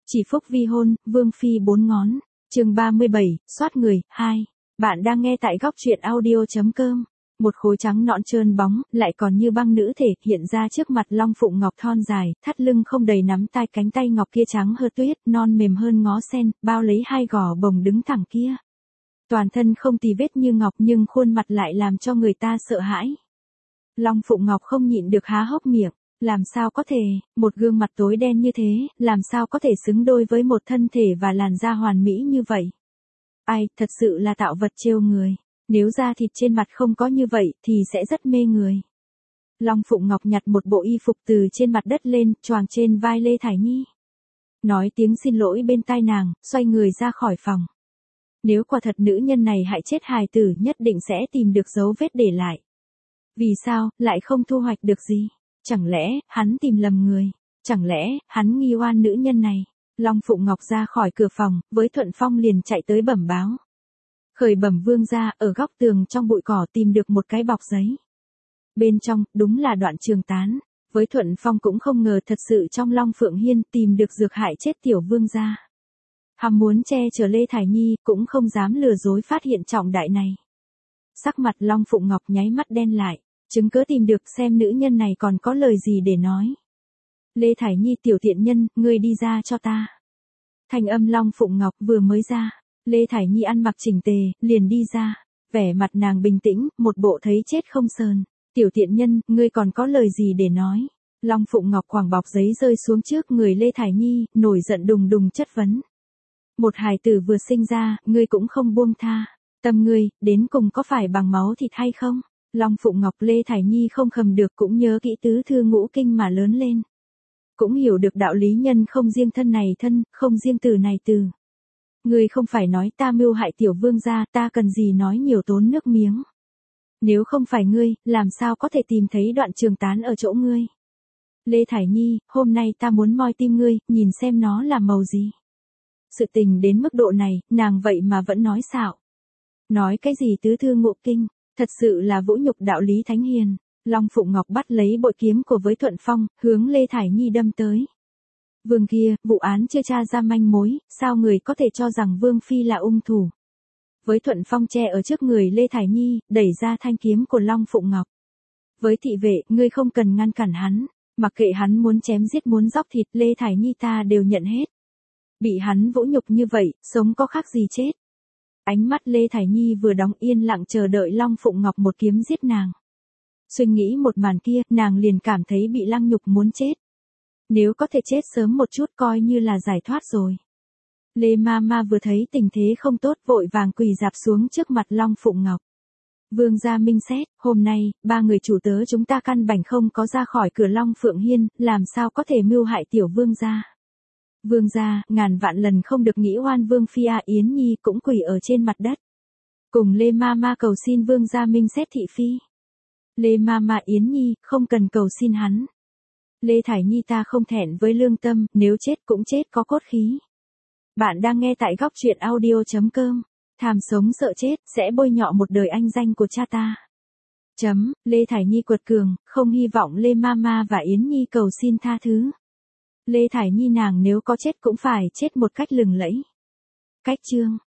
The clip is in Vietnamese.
Chỉ phúc vi hôn, vương phi 4 ngón. Chương 37, soát người, 2. Bạn đang nghe tại góc truyện audio.com. Một khối trắng nõn trơn bóng, lại còn như băng nữ thể, hiện ra trước mặt Long Phụng Ngọc thon dài, thắt lưng không đầy nắm tay, cánh tay ngọc kia trắng hơ tuyết, non mềm hơn ngó sen, bao lấy hai gò bồng đứng thẳng kia. Toàn thân không tì vết như ngọc nhưng khuôn mặt lại làm cho người ta sợ hãi. Long Phụng Ngọc không nhịn được há hốc miệng. Làm sao có thể, một gương mặt tối đen như thế, làm sao có thể xứng đôi với một thân thể và làn da hoàn mỹ như vậy? Ai, thật sự là tạo vật trêu người. Nếu da thịt trên mặt không có như vậy thì sẽ rất mê người. Long Phụng Ngọc nhặt một bộ y phục từ trên mặt đất lên, choàng trên vai Lê Thải Nhi. Nói tiếng xin lỗi bên tai nàng, xoay người ra khỏi phòng. Nếu quả thật nữ nhân này hại chết hài tử nhất định sẽ tìm được dấu vết để lại. Vì sao, lại không thu hoạch được gì? Chẳng lẽ, hắn tìm lầm người? Chẳng lẽ, hắn nghi oan nữ nhân này? Long Phụng Ngọc ra khỏi cửa phòng, với Thuận Phong liền chạy tới bẩm báo. Khởi bẩm vương gia, ở góc tường trong bụi cỏ tìm được một cái bọc giấy. Bên trong, đúng là Đoạn Trường Tán. Với Thuận Phong cũng không ngờ thật sự trong Long Phượng Hiên tìm được dược hại chết tiểu vương gia. Hắn muốn che chở Lê Thải Nhi, cũng không dám lừa dối phát hiện trọng đại này. Sắc mặt Long Phụng Ngọc nháy mắt đen lại. Chứng cớ tìm được xem nữ nhân này còn có lời gì để nói. Lê Thải Nhi tiểu thiện nhân, ngươi đi ra cho ta. Thanh âm Long Phụng Ngọc vừa mới ra. Lê Thải Nhi ăn mặc chỉnh tề, liền đi ra. Vẻ mặt nàng bình tĩnh, một bộ thấy chết không sờn. Tiểu thiện nhân, ngươi còn có lời gì để nói. Long Phụng Ngọc quàng bọc giấy rơi xuống trước người Lê Thải Nhi, nổi giận đùng đùng chất vấn. Một hài tử vừa sinh ra, ngươi cũng không buông tha. Tâm ngươi, đến cùng có phải bằng máu thịt hay không? Long Phụng Ngọc Lê Thải Nhi không khầm được cũng nhớ kỹ tứ thư ngũ kinh mà lớn lên. Cũng hiểu được đạo lý nhân không riêng thân này thân, không riêng từ này từ. Ngươi không phải nói ta mưu hại tiểu vương gia, ta cần gì nói nhiều tốn nước miếng. Nếu không phải ngươi, làm sao có thể tìm thấy Đoạn Trường Tán ở chỗ ngươi. Lê Thải Nhi, hôm nay ta muốn moi tim ngươi, nhìn xem nó là màu gì. Sự tình đến mức độ này, nàng vậy mà vẫn nói xạo. Nói cái gì tứ thư ngũ kinh. Thật sự là vũ nhục đạo lý thánh hiền. Long Phụng Ngọc bắt lấy bội kiếm của với Thuận Phong, hướng Lê Thải Nhi đâm tới. Vương kia, vụ án chưa tra ra manh mối, sao người có thể cho rằng Vương Phi là hung thủ? Với Thuận Phong che ở trước người Lê Thải Nhi, đẩy ra thanh kiếm của Long Phụng Ngọc. Với thị vệ, ngươi không cần ngăn cản hắn, mặc kệ hắn muốn chém giết muốn dóc thịt Lê Thải Nhi ta đều nhận hết. Bị hắn vũ nhục như vậy, sống có khác gì chết. Ánh mắt Lê Thải Nhi vừa đóng yên lặng chờ đợi Long Phụng Ngọc một kiếm giết nàng. Suy nghĩ một màn kia, nàng liền cảm thấy bị lăng nhục muốn chết. Nếu có thể chết sớm một chút coi như là giải thoát rồi. Lê Mama vừa thấy tình thế không tốt vội vàng quỳ rạp xuống trước mặt Long Phụng Ngọc. Vương gia minh xét, hôm nay, ba người chủ tớ chúng ta căn bản không có ra khỏi cửa Long Phượng Hiên, làm sao có thể mưu hại tiểu vương gia. Vương gia, ngàn vạn lần không được nghĩ oan Vương Phi Yến Nhi cũng quỳ ở trên mặt đất. Cùng Lê Mama cầu xin Vương gia minh xét thị phi. Lê Mama Yến Nhi, không cần cầu xin hắn. Lê Thải Nhi ta không thẹn với lương tâm, nếu chết cũng chết có cốt khí. Bạn đang nghe tại góc truyện audio.com. Tham sống sợ chết, sẽ bôi nhọ một đời anh danh của cha ta. Lê Thải Nhi quật cường, không hy vọng Lê Mama và Yến Nhi cầu xin tha thứ. Lê Thải Nhi nàng nếu có chết cũng phải chết một cách lừng lẫy. Cách chương.